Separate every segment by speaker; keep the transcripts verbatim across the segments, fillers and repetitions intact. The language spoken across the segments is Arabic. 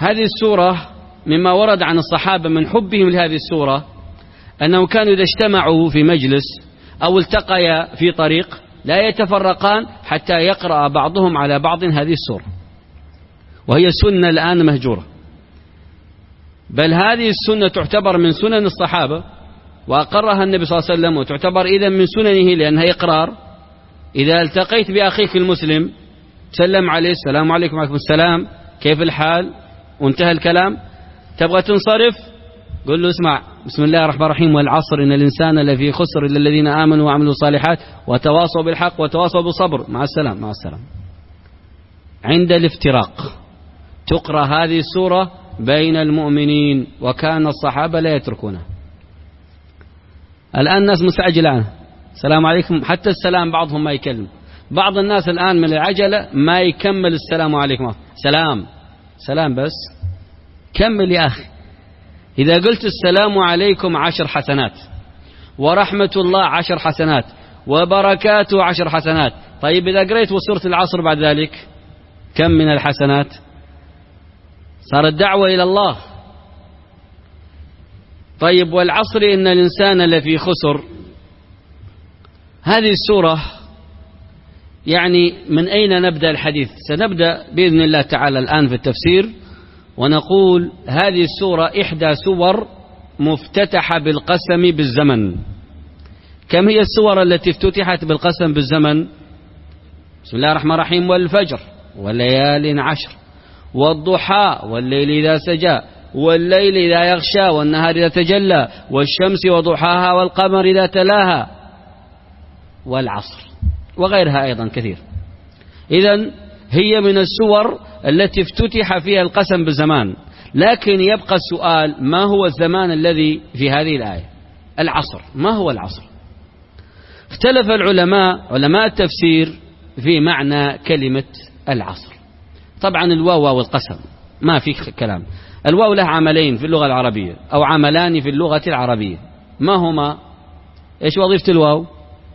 Speaker 1: هذه السورة مما ورد عن الصحابة من حبهم لهذه السورة أنهم كانوا إذا اجتمعوا في مجلس أو التقيا في طريق لا يتفرقان حتى يقرأ بعضهم على بعض هذه السورة، وهي سنة الآن مهجورة، بل هذه السنة تعتبر من سنن الصحابة وأقرها النبي صلى الله عليه وسلم، وتعتبر إذن من سننه لأنها إقرار. إذا التقيت بأخيك المسلم سلم عليه، السلام عليكم وعليكم السلام، كيف الحال، وانتهى الكلام. تبغى تنصرف قل له اسمع، بسم الله الرحمن الرحيم، والعصر إن الإنسان لفي خسر إلا الذين آمنوا وعملوا الصالحات وتواصوا بالحق وتواصوا بالصبر، مع السلام مع السلام. عند الافتراق تقرأ هذه السورة بين المؤمنين، وكان الصحابة لا يتركونها. الآن الناس مستعجلة عنها، السلام عليكم، حتى السلام بعضهم ما يكلم. بعض الناس الآن من العجلة ما يكمل السلام عليكم، سلام سلام بس، كمل يا أخي. إذا قلت السلام عليكم عشر حسنات، ورحمة الله عشر حسنات، وبركاته عشر حسنات. طيب إذا قريت وسورة العصر بعد ذلك كم من الحسنات؟ صارت دعوة إلى الله. طيب والعصر إن الإنسان لفي خسر، هذه السورة يعني من أين نبدأ الحديث؟ سنبدأ بإذن الله تعالى الآن في التفسير، ونقول هذه السورة إحدى سور مفتتحة بالقسم بالزمن. كم هي السور التي افتتحت بالقسم بالزمن؟ بسم الله الرحمن الرحيم، والفجر والليال عشر، والضحى والليل إذا سجى، والليل إذا يغشى، والنهار إذا تجلى، والشمس وضحاها، والقمر إذا تلاها، والعصر، وغيرها أيضا كثير. إذن هي من السور التي افتتح فيها القسم بالزمان. لكن يبقى السؤال، ما هو الزمان الذي في هذه الآية؟ العصر. ما هو العصر؟ اختلف العلماء علماء التفسير في معنى كلمة العصر. طبعا الواو واو القسم ما في كلام. الواو له عملين في اللغة العربية، أو عملان في اللغة العربية. ما هما؟ إيش وظيفة الواو؟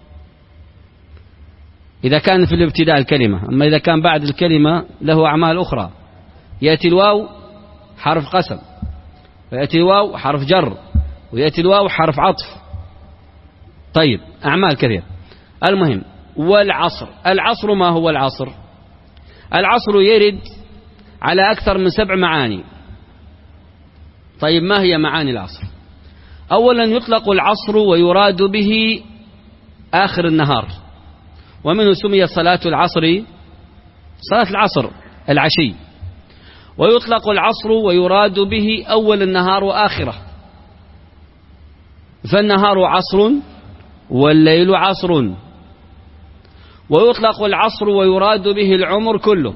Speaker 1: إذا كان في الابتداء الكلمة، أما إذا كان بعد الكلمة له أعمال أخرى. يأتي الواو حرف قسم، ويأتي الواو حرف جر، ويأتي الواو حرف عطف. طيب أعمال كثير. المهم، والعصر. العصر ما هو العصر؟ العصر يرد على أكثر من سبع معاني. طيب ما هي معاني العصر؟ أولا يطلق العصر ويراد به آخر النهار، ومنه سمي صلاة العصر صلاة العصر العشي. ويطلق العصر ويراد به أول النهار وآخره، فالنهار عصر والليل عصر. ويطلق العصر ويراد به العمر كله.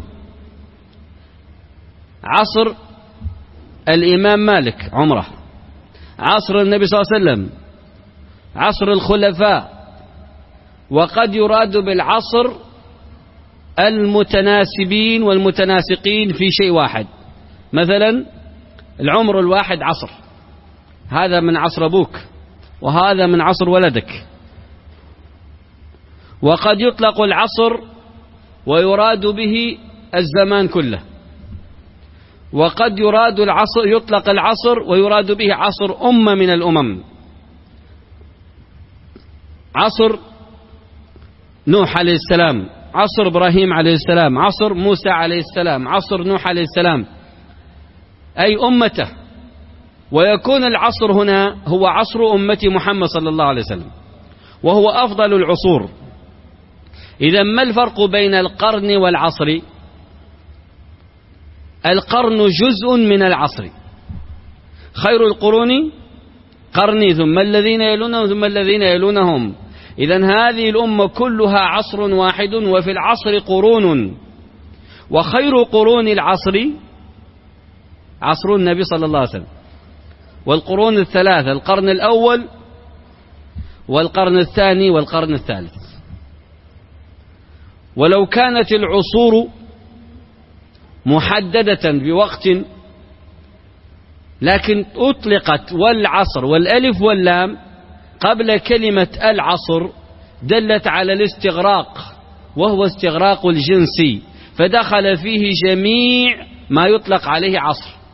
Speaker 1: عصر الإمام مالك عمره، عصر النبي صلى الله عليه وسلم، عصر الخلفاء. وقد يراد بالعصر المتناسبين والمتناسقين في شيء واحد. مثلا العمر الواحد عصر، هذا من عصر أبوك وهذا من عصر ولدك. وقد يطلق العصر ويراد به الزمان كله. وقد يراد العصر يطلق العصر ويراد به عصر أمة من الأمم، عصر نوح عليه السلام، عصر إبراهيم عليه السلام، عصر موسى عليه السلام، عصر نوح عليه السلام، أي أمته. ويكون العصر هنا هو عصر أمة محمد صلى الله عليه وسلم، وهو أفضل العصور. إذا ما الفرق بين القرن والعصر؟ القرن جزء من العصر. خير القرون قرني، ثم الذين يلونهم ثم الذين يلونهم. إذن هذه الأمة كلها عصر واحد، وفي العصر قرون. وخير قرون العصر عصر النبي صلى الله عليه وسلم. والقرون الثلاثة، القرن الأول والقرن الثاني والقرن الثالث. ولو كانت العصور محددة بوقت، لكن أطلقت والعصر والألف واللام قبل كلمة العصر دلت على الاستغراق، وهو استغراق الجنسي، فدخل فيه جميع ما يطلق عليه عصر.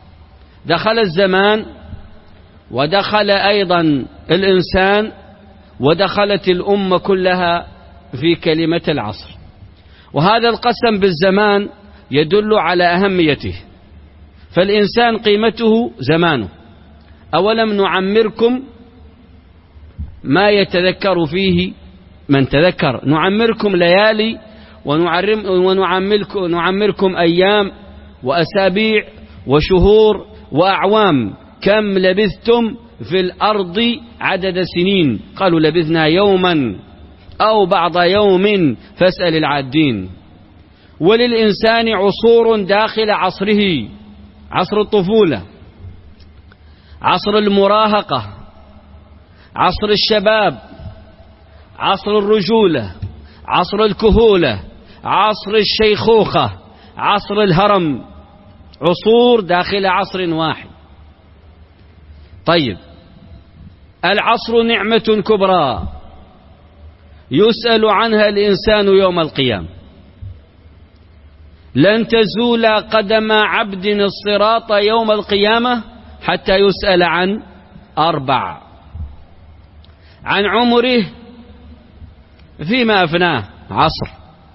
Speaker 1: دخل الزمان ودخل أيضا الإنسان ودخلت الأمة كلها في كلمة العصر. وهذا القسم بالزمان يدل على أهميته، فالإنسان قيمته زمانه. أولم نعمركم ما يتذكر فيه من تذكر، نعمركم ليالي ونعمركم نعمركم أيام وأسابيع وشهور وأعوام، كم لبثتم في الأرض عدد سنين؟ قالوا لبثنا يوما أو بعض يوم فاسأل العادين. وللإنسان عصور داخل عصره: عصر الطفولة، عصر المراهقة، عصر الشباب، عصر الرجولة، عصر الكهولة، عصر الشيخوخة، عصر الهرم، عصور داخل عصر واحد. طيب، العصر نعمة كبرى يسأل عنها الإنسان يوم القيامة. لن تزول قدم عبد الصراط يوم القيامة حتى يسأل عن أربع: عن عمره فيما أفناه عصر،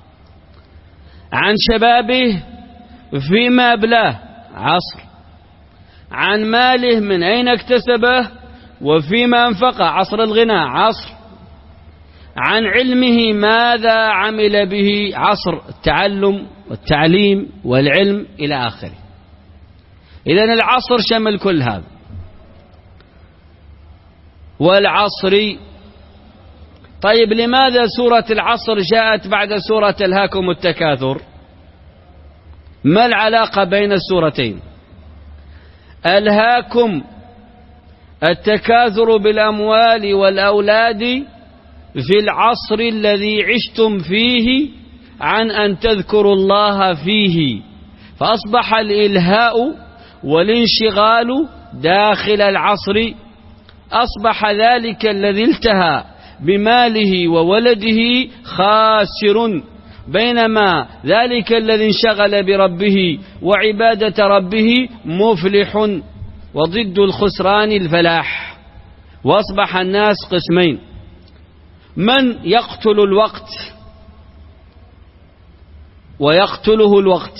Speaker 1: عن شبابه فيما أبلاه عصر، عن ماله من أين اكتسبه وفيما أنفقه عصر الغنى عصر، عن علمه ماذا عمل به عصر التعلم والتعليم والعلم إلى آخره. إذن العصر شمل كل هذا. والعصر، طيب لماذا سورة العصر جاءت بعد سورة ألهاكم التكاثر؟ ما العلاقة بين السورتين؟ ألهاكم التكاثر بالأموال والأولاد في العصر الذي عشتم فيه عن أن تذكروا الله فيه، فأصبح الإلهاء والانشغال داخل العصر، أصبح ذلك الذي التهى بماله وولده خاسر، بينما ذلك الذي انشغل بربه وعبادة ربه مفلح، وضد الخسران الفلاح. وأصبح الناس قسمين: من يقتل الوقت ويقتله الوقت،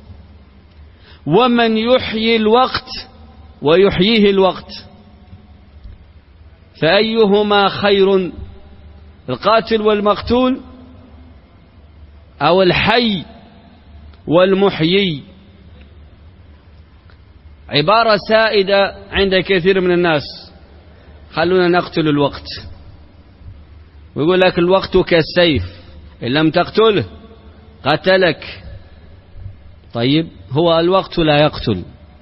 Speaker 1: ومن يحيي الوقت ويحييه الوقت. فأيهما خير، القاتل والمقتول أو الحي والمحيي؟ عبارة سائدة عند كثير من الناس: خلونا نقتل الوقت. ويقول لك الوقت كالسيف، إن لم تقتله قتلك. طيب، هو الوقت لا يقتل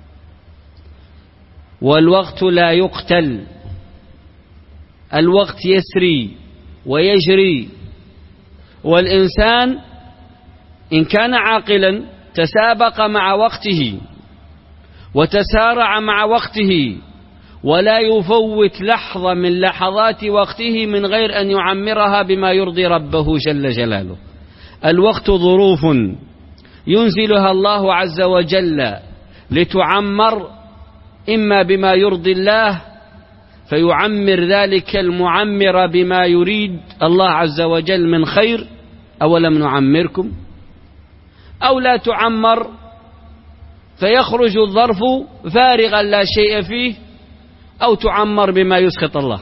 Speaker 1: والوقت لا يقتل، الوقت يسري ويجري. والإنسان إن كان عاقلا تسابق مع وقته وتسارع مع وقته، ولا يفوت لحظة من لحظات وقته من غير أن يعمرها بما يرضي ربه جل جلاله. الوقت ظروف ينزلها الله عز وجل لتعمر، إما بما يرضي الله فيعمر ذلك المعمر بما يريد الله عز وجل من خير: أولم نعمركم، أو لا تعمر فيخرج الظرف فارغا لا شيء فيه، أو تعمر بما يسخط الله.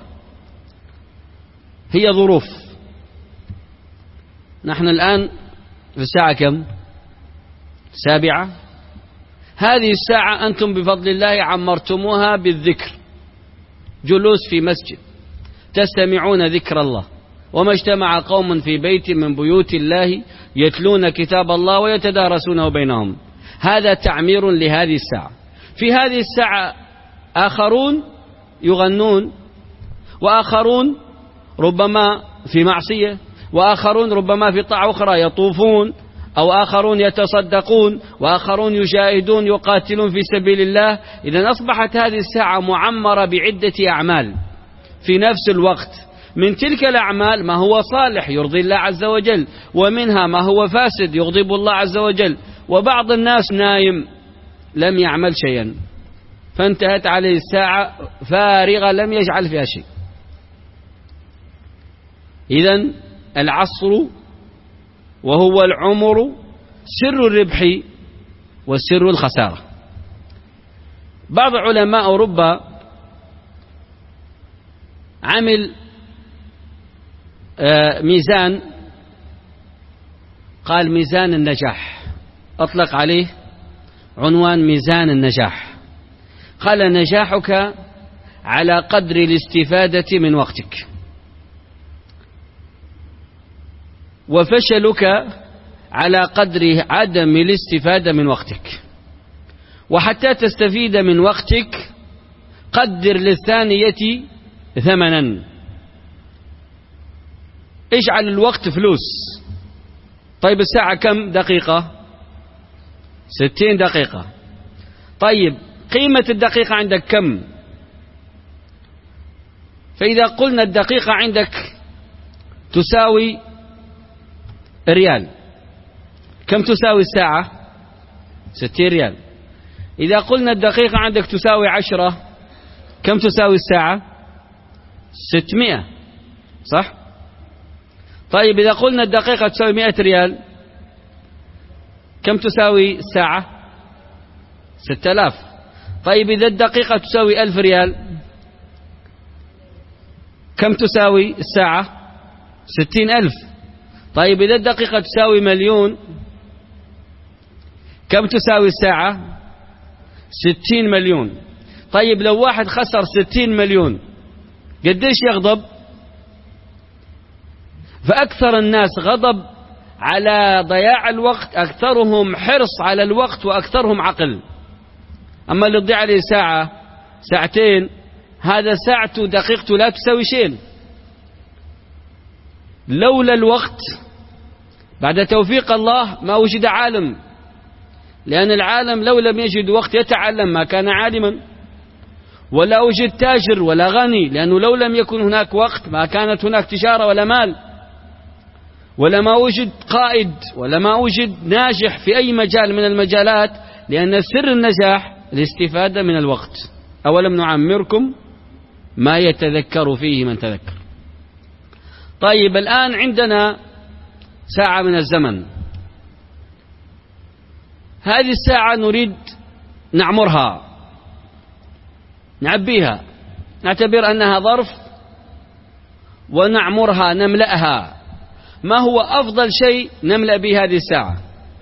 Speaker 1: هي ظروف. نحن الآن في الساعة كم؟ سابعة. هذه الساعة أنتم بفضل الله عمرتموها بالذكر، جلوس في مسجد تستمعون ذكر الله. وما اجتمع قوم في بيت من بيوت الله يتلون كتاب الله ويتدارسونه بينهم. هذا تعمير لهذه الساعة. في هذه الساعة آخرون يغنون، وآخرون ربما في معصية، وآخرون ربما في طاعة أخرى يطوفون، أو آخرون يتصدقون، وآخرون يجاهدون يقاتلون في سبيل الله. إذن أصبحت هذه الساعة معمرة بعدة أعمال في نفس الوقت. من تلك الأعمال ما هو صالح يرضي الله عز وجل، ومنها ما هو فاسد يغضب الله عز وجل. وبعض الناس نايم لم يعمل شيئا، فانتهت عليه الساعة فارغة لم يجعل فيها شيء. إذن العصر وهو العمر سر الربح وسر الخسارة. بعض علماء أوروبا عمل ميزان، قال ميزان النجاح، أطلق عليه عنوان ميزان النجاح. قال نجاحك على قدر الاستفادة من وقتك، وفشلك على قدر عدم الاستفادة من وقتك. وحتى تستفيد من وقتك قدر للثانية ثمنا، اجعل الوقت فلوس. طيب الساعة كم دقيقة؟ ستين دقيقة. طيب قيمة الدقيقة عندك كم؟ فإذا قلنا الدقيقة عندك تساوي ريال، كم تساوي الساعة؟ ستين ريال. إذا قلنا الدقيقة عندك تساوي عشرة، كم تساوي الساعة؟ ستمائة، صح؟ طيب إذا قلنا الدقيقة تساوي مائة ريال، كم تساوي الساعة؟ ستة آلاف. طيب إذا الدقيقة تساوي ألف ريال، كم تساوي الساعة؟ ستين ألف. طيب إذا الدقيقة تساوي مليون، كم تساوي الساعة؟ ستين مليون. طيب لو واحد خسر ستين مليون قديش يغضب؟ فأكثر الناس غضب على ضياع الوقت أكثرهم حرص على الوقت وأكثرهم عقل. أما اللي تضيع عليه ساعة ساعتين، هذا ساعته دقيقته لا تساوي شيء. لولا الوقت بعد توفيق الله ما وجد عالم، لأن العالم لو لم يجد وقت يتعلم ما كان عالما، ولا وجد تاجر ولا غني، لأنه لو لم يكن هناك وقت ما كانت هناك تجارة ولا مال، ولا ما وجد قائد، ولا ما وجد ناجح في أي مجال من المجالات، لأن سر النجاح الاستفادة من الوقت. أولم نعمركم ما يتذكر فيه من تذكر. طيب الآن عندنا ساعة من الزمن، هذه الساعة نريد نعمرها، نعبيها، نعتبر أنها ظرف ونعمرها نملأها. ما هو أفضل شيء نملأ به هذه الساعة؟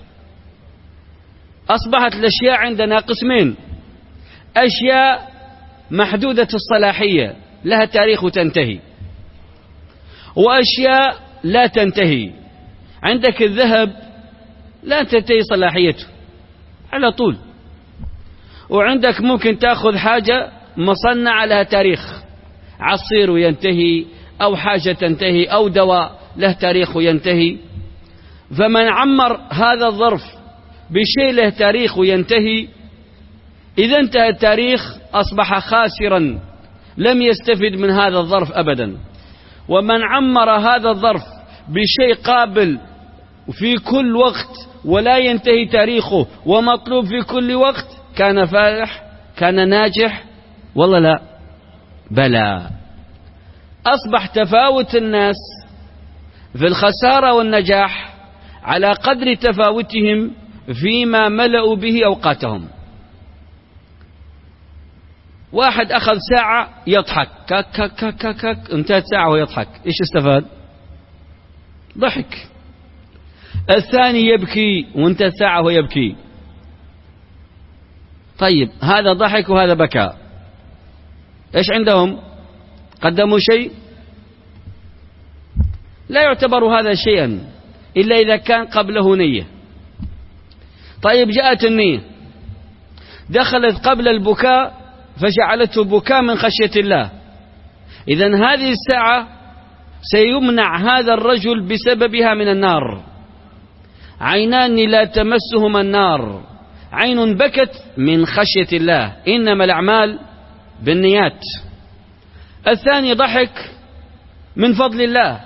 Speaker 1: أصبحت الأشياء عندنا قسمين: أشياء محدودة الصلاحية لها تاريخ وتنتهي، وأشياء لا تنتهي. عندك الذهب لا تنتهي صلاحيته على طول، وعندك ممكن تأخذ حاجة مصنعة لها تاريخ، عصير وينتهي، أو حاجة تنتهي، أو دواء له تاريخ وينتهي. فمن عمر هذا الظرف بشيء له تاريخ وينتهي، إذا انتهى التاريخ أصبح خاسرا، لم يستفد من هذا الظرف أبدا. ومن عمر هذا الظرف بشيء قابل في كل وقت ولا ينتهي تاريخه ومطلوب في كل وقت، كان فالح، كان ناجح. والله لا، بلى. أصبح تفاوت الناس في الخسارة والنجاح على قدر تفاوتهم فيما ملأوا به أوقاتهم. واحد أخذ ساعة يضحك كك كك كك كك، انتهت ساعة ويضحك، إيش استفاد؟ ضحك. الثاني يبكي وانتهت ساعة ويبكي. طيب هذا ضحك وهذا بكى، إيش عندهم؟ قدموا شيء؟ لا يعتبر هذا شيئا إلا إذا كان قبله نية. طيب جاءت النية دخلت قبل البكاء فجعلته بكاء من خشية الله، إذن هذه الساعة سيمنع هذا الرجل بسببها من النار. عينان لا تمسهما النار، عين بكت من خشية الله، إنما الأعمال بالنيات. الثاني ضحك من فضل الله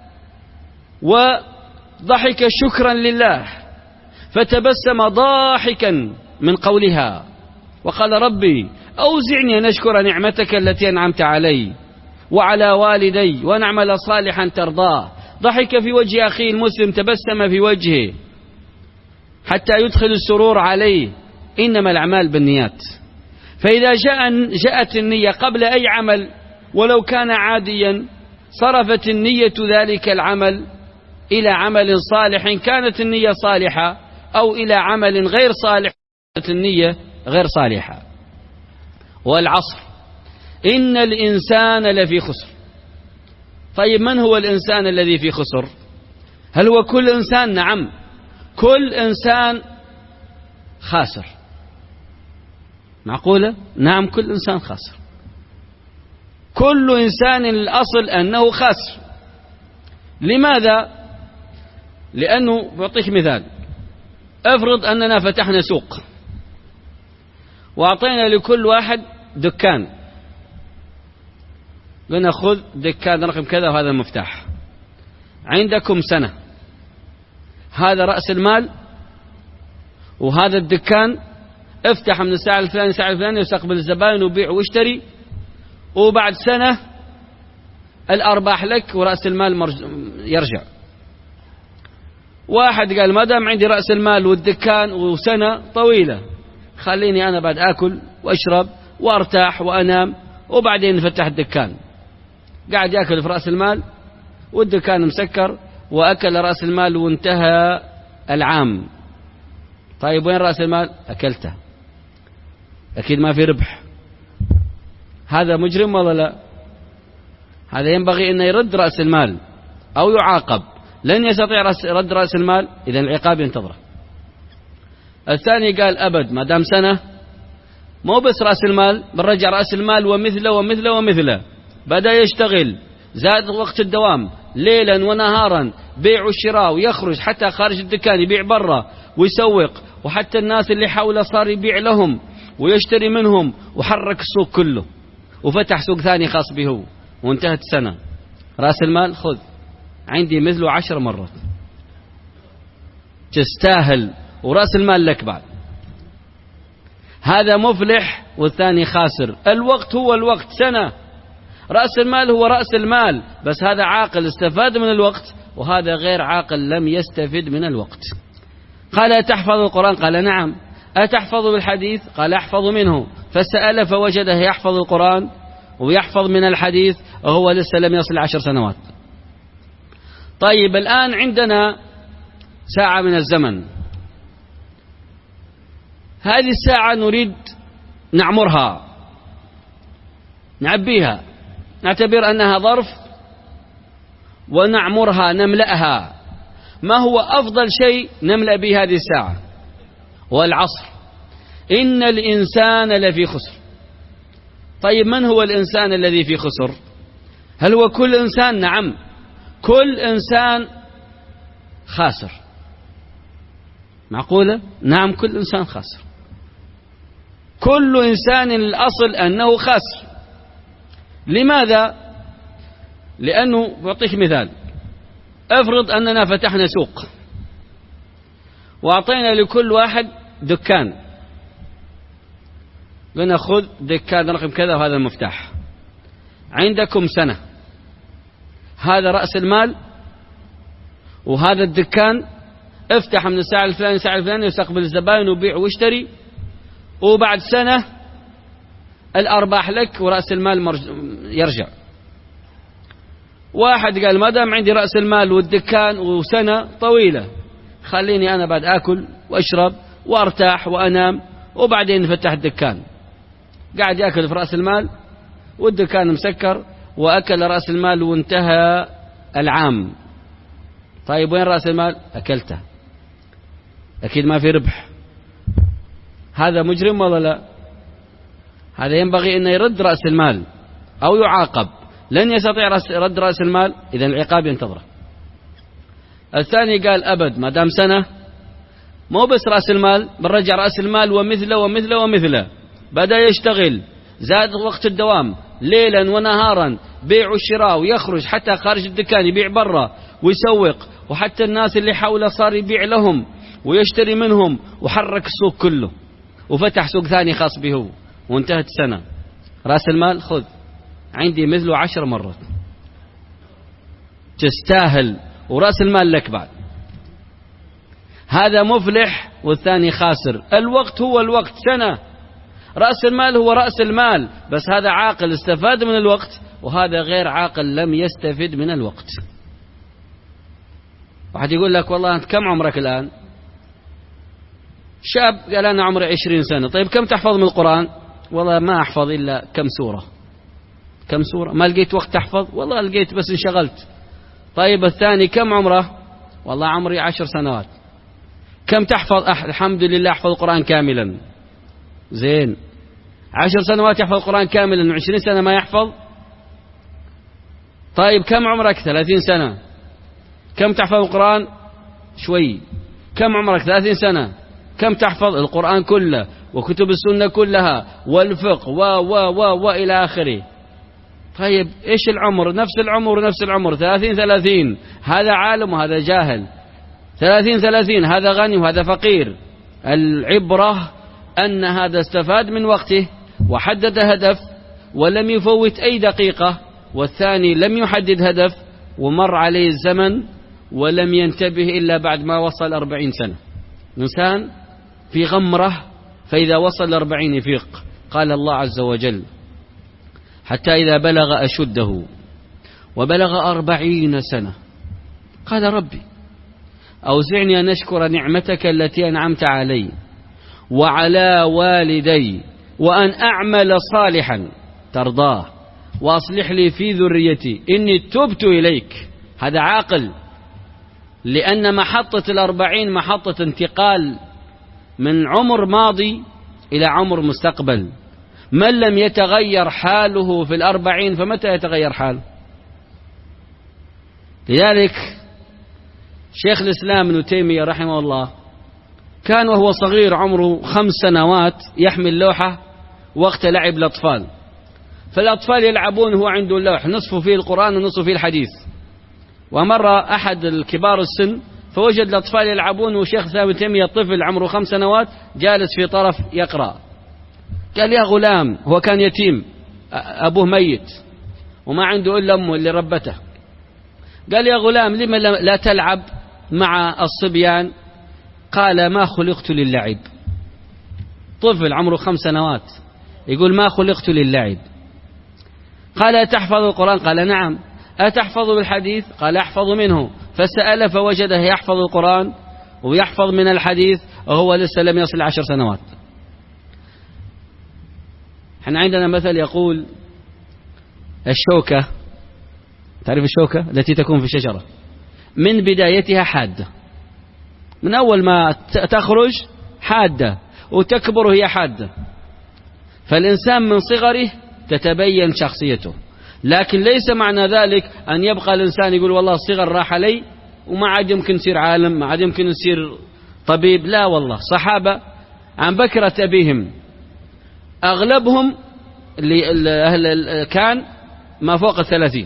Speaker 1: وضحك شكرا لله، فتبسم ضاحكا من قولها وقال: ربي أوزعني أن أشكر نعمتك التي أنعمت علي وعلى والدي وأن أعمل صالحا ترضاه. ضحك في وجه أخيه المسلم، تبسم في وجهه حتى يدخل السرور عليه. إنما الأعمال بالنيات، فإذا جاء جاءت النية قبل أي عمل ولو كان عاديا صرفت النية ذلك العمل إلى عمل صالح كانت النية صالحة، أو إلى عمل غير صالح كانت النية غير صالحة. والعصر إن الإنسان لفي خسر. طيب من هو الإنسان الذي في خسر؟ هل هو كل إنسان؟ نعم، كل إنسان خاسر. معقولة؟ نعم، كل إنسان خاسر. كل إنسان الأصل أنه خاسر. لماذا؟ لأنه بعطيك مثال. افرض أننا فتحنا سوق وأعطينا لكل واحد دكان، قلنا خذ دكان رقم كذا وهذا المفتاح، عندكم سنة، هذا رأس المال وهذا الدكان، افتح من الساعة الفلانية الساعة الفلانية واستقبل الزبائن وبيع واشتري، وبعد سنة الأرباح لك ورأس المال يرجع. واحد قال ما دام عندي رأس المال والدكان وسنة طويلة، خليني أنا بعد أكل وأشرب وأرتاح وأنام وبعدين نفتح الدكان. قاعد يأكل في رأس المال والدكان مسكر، وأكل رأس المال وانتهى العام. طيب وين رأس المال؟ أكلته، أكيد ما في ربح. هذا مجرم ولا لا؟ هذا ينبغي أن يرد رأس المال أو يعاقب. لن يستطيع رد رأس المال، إذن العقاب ينتظره. الثاني قال أبد، ما دام سنة مو بس رأس المال، بنرجع رأس المال ومثله ومثله ومثله. بدأ يشتغل، زاد وقت الدوام ليلا ونهارا، بيع وشراء، ويخرج حتى خارج الدكان يبيع برا ويسوق، وحتى الناس اللي حوله صار يبيع لهم ويشتري منهم، وحرك السوق كله وفتح سوق ثاني خاص به، وانتهت السنة. رأس المال خذ، عندي مثله عشر مرات، تستاهل، ورأس المال لك بعد. هذا مفلح والثاني خاسر. الوقت هو الوقت، سنة. رأس المال هو رأس المال، بس هذا عاقل استفاد من الوقت، وهذا غير عاقل لم يستفد من الوقت. قال أتحفظ القرآن؟ قال نعم. أتحفظ بالحديث؟ قال أحفظ منه. فسأل فوجده يحفظ القرآن ويحفظ من الحديث وهو لسه لم يصل عشر سنوات. طيب الآن عندنا ساعة من الزمن، هذه الساعة نريد نعمرها، نعبيها، نعتبر أنها ظرف ونعمرها، نملأها. ما هو أفضل شيء نملأ به هذه الساعة؟ والعصر إن الإنسان لفي خسر. طيب من هو الإنسان الذي في خسر؟ هل هو كل إنسان؟ نعم، كل إنسان خاسر. معقولة؟ نعم، كل إنسان خاسر. كل إنسان الأصل أنه خاسر. لماذا؟ لأنه بعطيك مثال. افرض أننا فتحنا سوق وأعطينا لكل واحد دكان، قلنا خذ دكان رقم كذا وهذا المفتاح، عندكم سنة، هذا رأس المال وهذا الدكان، افتح من الساعة الفلانية الساعة الفلانية واستقبل الزبائن وبيع واشتري، وبعد سنة الأرباح لك ورأس المال يرجع. واحد قال ما دام عندي رأس المال والدكان وسنة طويلة، خليني أنا بعد أكل وأشرب وأرتاح وأنام وبعدين نفتح الدكان. قاعد يأكل في رأس المال والدكان مسكر، وأكل رأس المال وانتهى العام. طيب وين رأس المال؟ أكلته، أكيد ما في ربح. هذا مجرم ولا لا؟ هذا ينبغي أن يرد رأس المال أو يعاقب. لن يستطيع رد رأس المال، إذن العقاب ينتظره. الثاني قال أبد، ما دام سنة مو بس رأس المال، بنرجع رأس المال ومثله ومثله ومثله. بدأ يشتغل، زاد وقت الدوام ليلا ونهارا، بيع وشراء، ويخرج حتى خارج الدكان يبيع برا ويسوق، وحتى الناس اللي حوله صار يبيع لهم ويشتري منهم، وحرك السوق كله وفتح سوق ثاني خاص به، وانتهت سنة، رأس المال خذ عندي مثله عشر مرات، تستاهل، ورأس المال لك بعد. هذا مفلح والثاني خاسر. الوقت هو الوقت، سنة. رأس المال هو رأس المال، بس هذا عاقل استفاد من الوقت، وهذا غير عاقل لم يستفد من الوقت. واحد يقول لك والله أنت كم عمرك الآن؟ شاب قال أنا عمري عشرين سنة. طيب كم تحفظ من القرآن؟ والله ما أحفظ إلا كم سورة. كم سورة؟ ما لقيت وقت تحفظ؟ والله لقيت بس انشغلت. طيب الثاني كم عمره؟ والله عمري عشر سنوات. كم تحفظ؟ أح... الحمد لله أحفظ القرآن كاملا. زين. عشر سنوات يحفظ القرآن كاملا وعشرين سنة ما يحفظ. طيب كم عمرك؟ ثلاثين سنة. كم تحفظ القرآن؟ شوي. كم عمرك؟ ثلاثين سنة. كم تحفظ القرآن كله وكتب السنة كلها والفقه و و و وإلى آخره. طيب إيش العمر؟ نفس العمر نفس العمر، ثلاثين ثلاثين. هذا عالم وهذا جاهل. ثلاثين ثلاثين، هذا غني وهذا فقير. العبرة أن هذا استفاد من وقته وحدد هدف ولم يفوت أي دقيقة، والثاني لم يحدد هدف ومر عليه الزمن ولم ينتبه إلا بعد ما وصل أربعين سنة. إنسان في غمرة، فإذا وصل أربعين يفيق. قال الله عز وجل حتى إذا بلغ أشده وبلغ أربعين سنة قال ربي أوزعني أن أشكر نعمتك التي أنعمت علي وعلى والدي وأن أعمل صالحا ترضاه وأصلح لي في ذريتي إني تبت إليك. هذا عاقل، لأن محطة الأربعين محطة انتقال من عمر ماضي إلى عمر مستقبل. من لم يتغير حاله في الأربعين فمتى يتغير حاله؟ لذلك شيخ الإسلام ابن تيمية رحمه الله كان وهو صغير عمره خمس سنوات يحمل لوحة وقت لعب الأطفال، فالأطفال يلعبون هو عنده اللوح نصفه فيه القرآن ونصفه فيه الحديث. ومر أحد الكبار السن فوجد الأطفال يلعبون وشيخ الإسلام ابن تيمية طفل عمره خمس سنوات جالس في طرف يقرأ. قال يا غلام، هو كان يتيم أبوه ميت وما عنده إلا أمه اللي ربته. قال يا غلام لما لا تلعب مع الصبيان؟ قال ما خلقت للعب. طفل عمره خمس سنوات يقول ما خلقت للعب. قال أتحفظ القرآن؟ قال نعم. أتحفظ بالحديث؟ قال أحفظ منه. فسأل فوجده يحفظ القرآن ويحفظ من الحديث وهو لسه لم يصل عشر سنوات. احنا عندنا مثل يقول الشوكة، تعرف الشوكة التي تكون في الشجرة من بدايتها حادة، من أول ما تخرج حادة وتكبر هي حادة. فالإنسان من صغره تتبين شخصيته، لكن ليس معنى ذلك أن يبقى الإنسان يقول والله الصغر راح علي وما عاد يمكن يصير عالم، ما عاد يمكن يصير طبيب. لا والله، صحابة عن بكرة أبيهم أغلبهم اللي أهل كان ما فوق الثلاثين،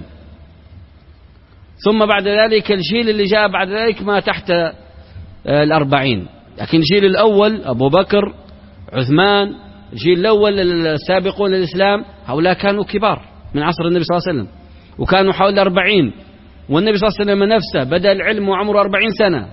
Speaker 1: ثم بعد ذلك الجيل اللي جاء بعد ذلك ما تحت الأربعين. لكن الجيل الأول أبو بكر عثمان، الجيل الأول السابقون للإسلام هؤلاء كانوا كبار من عصر النبي صلى الله عليه وسلم وكانوا حول الأربعين، والنبي صلى الله عليه وسلم نفسه بدأ العلم وعمره أربعين سنة،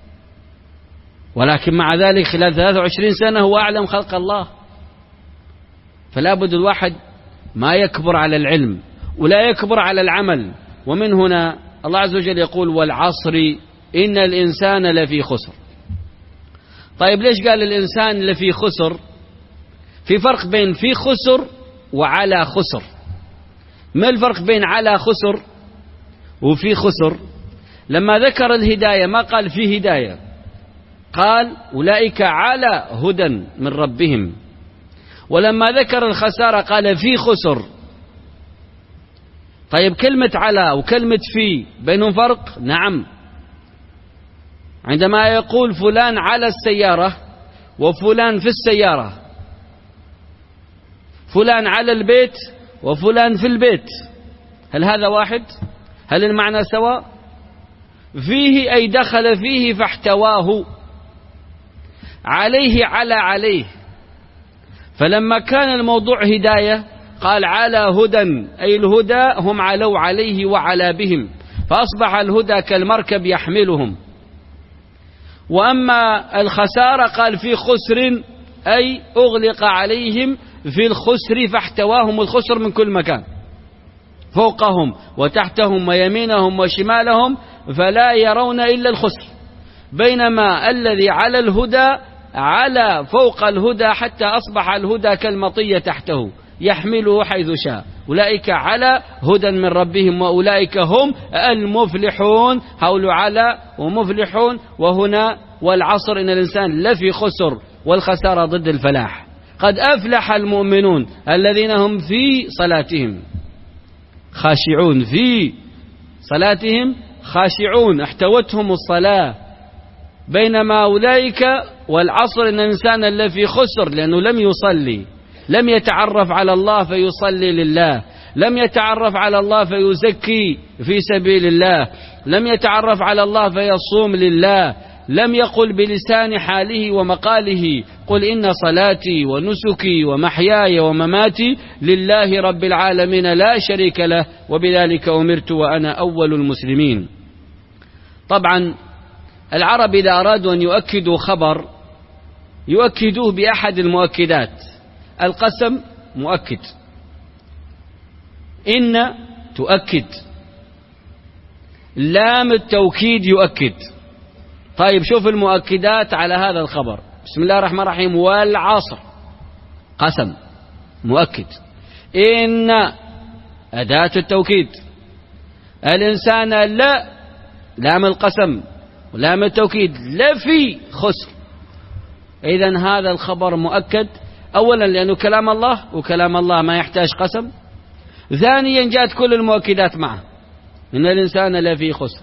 Speaker 1: ولكن مع ذلك خلال ثلاثة وعشرين سنة هو أعلم خلق الله. فلا بد الواحد ما يكبر على العلم ولا يكبر على العمل. ومن هنا الله عز وجل يقول والعصر إن الإنسان لفي خسر. طيب ليش قال الإنسان لفي خسر؟ في فرق بين في خسر وعلى خسر. ما الفرق بين على خسر وفي خسر؟ لما ذكر الهداية ما قال في هداية، قال أولئك على هدى من ربهم. ولما ذكر الخسارة قال في خسر. طيب كلمة على وكلمة في بينهم فرق؟ نعم. عندما يقول فلان على السيارة وفلان في السيارة، فلان على البيت وفلان في البيت، هل هذا واحد؟ هل المعنى سواء؟ فيه أي دخل فيه فاحتواه، عليه على عليه، فلما كان الموضوع هداية قال على هدى، أي الهدى هم علوا عليه وعلى بهم، فأصبح الهدى كالمركب يحملهم. وأما الخسارة قال في خسر، أي أغلق عليهم في الخسر فاحتواهم الخسر من كل مكان، فوقهم وتحتهم ويمينهم وشمالهم، فلا يرون إلا الخسر. بينما الذي على الهدى على فوق الهدى حتى أصبح الهدى كالمطية تحته يحمله حيث شاء. أولئك على هدى من ربهم وأولئك هم المفلحون. حول على ومفلحون. وهنا والعصر إن الإنسان لفي خسر، والخسارة ضد الفلاح. قد أفلح المؤمنون الذين هم في صلاتهم خاشعون، في صلاتهم خاشعون، احتوتهم الصلاة. بينما أولئك والعصر إن الإنسان الذي خسر، لأنه لم يصلي، لم يتعرف على الله فيصلي لله، لم يتعرف على الله فيزكي في سبيل الله، لم يتعرف على الله فيصوم لله، لم يقل بلسان حاله ومقاله قل إن صلاتي ونسكي ومحياي ومماتي لله رب العالمين لا شريك له وبذلك أمرت وأنا أول المسلمين. طبعا العرب إذا أرادوا أن يؤكدوا خبر يؤكدوه بأحد المؤكدات. القسم مؤكد، إن تؤكد، لام التوكيد يؤكد. طيب شوف المؤكدات على هذا الخبر. بسم الله الرحمن الرحيم. والعصر قسم مؤكد. إن أداة التوكيد. الإنسان لا، لام القسم ولام التوكيد، لفي خسر. إذن هذا الخبر مؤكد، أولا لأنه كلام الله، وكلام الله ما يحتاج قسم. ثانيا جاءت كل المؤكدات معه، إن الإنسان لفي خسر.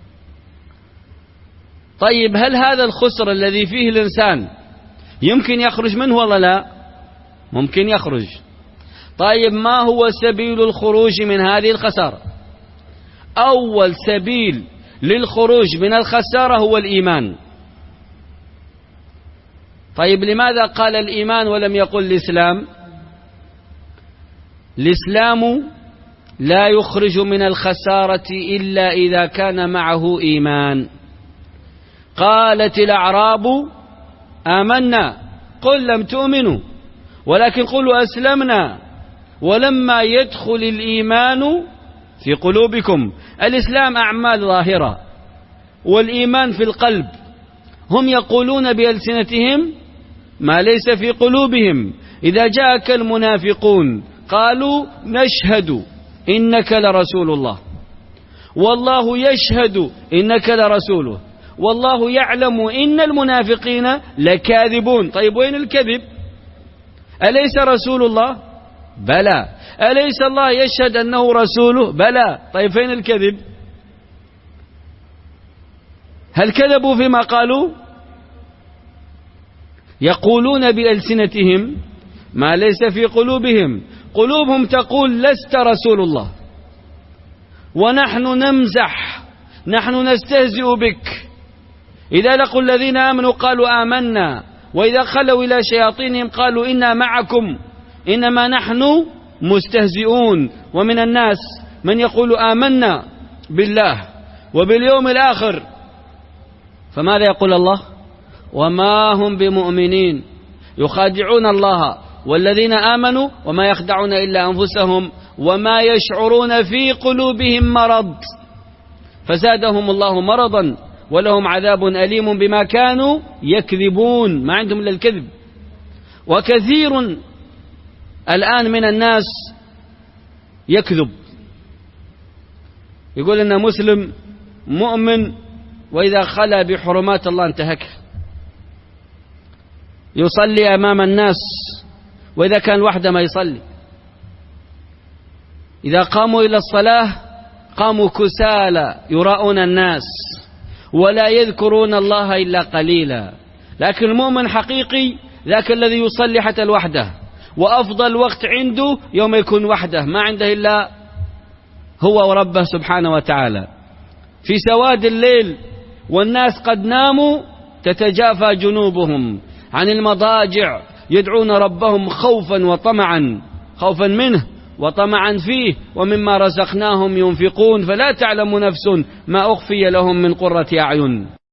Speaker 1: طيب هل هذا الخسر الذي فيه الإنسان يمكن يخرج منه ولا لا؟ ممكن يخرج. طيب ما هو سبيل الخروج من هذه الخسارة؟ أول سبيل للخروج من الخسارة هو الإيمان. طيب لماذا قال الإيمان ولم يقل الإسلام؟ الإسلام لا يخرج من الخسارة إلا إذا كان معه إيمان. قالت الأعراب آمنا قل لم تؤمنوا ولكن قلوا أسلمنا ولما يدخل الإيمان في قلوبكم. الإسلام أعمال ظاهرة والإيمان في القلب. هم يقولون بألسنتهم ما ليس في قلوبهم. إذا جاءك المنافقون قالوا نشهد إنك لرسول الله والله يشهد إنك لرسوله والله يعلم إن المنافقين لكاذبون. طيب وين الكذب؟ أليس رسول الله؟ بلى. أليس الله يشهد أنه رسوله؟ بلى. طيب فين الكذب؟ هل كذبوا فيما قالوا؟ يقولون بألسنتهم ما ليس في قلوبهم. قلوبهم تقول لست رسول الله، ونحن نمزح، نحن نستهزئ بك. إذا لقوا الذين آمنوا قالوا آمنا، وإذا خلوا إلى شياطينهم قالوا إنا معكم إنما نحن مستهزئون. ومن الناس من يقول آمنا بالله وباليوم الآخر، فماذا يقول الله؟ وما هم بمؤمنين يخادعون الله والذين آمنوا وما يخدعون إلا أنفسهم وما يشعرون في قلوبهم مرض فزادهم الله مرضا ولهم عذاب أليم بما كانوا يكذبون. ما عندهم إلا الكذب. وكثير الآن من الناس يكذب، يقول إن مسلم مؤمن وإذا خلا بحرمات الله انتهك، يصلي أمام الناس وإذا كان وحده ما يصلي، إذا قاموا إلى الصلاة قاموا كسالى يراؤون الناس ولا يذكرون الله إلا قليلا. لكن المؤمن حقيقي ذاك الذي يصلي حتى الوحده، وأفضل وقت عنده يوم يكون وحده ما عنده إلا هو وربه سبحانه وتعالى. في سواد الليل والناس قد ناموا تتجافى جنوبهم عن المضاجع يدعون ربهم خوفا وطمعا، خوفا منه وطمعا فيه، ومما رزقناهم ينفقون، فلا تعلم نفس ما أخفي لهم من قرة أعين.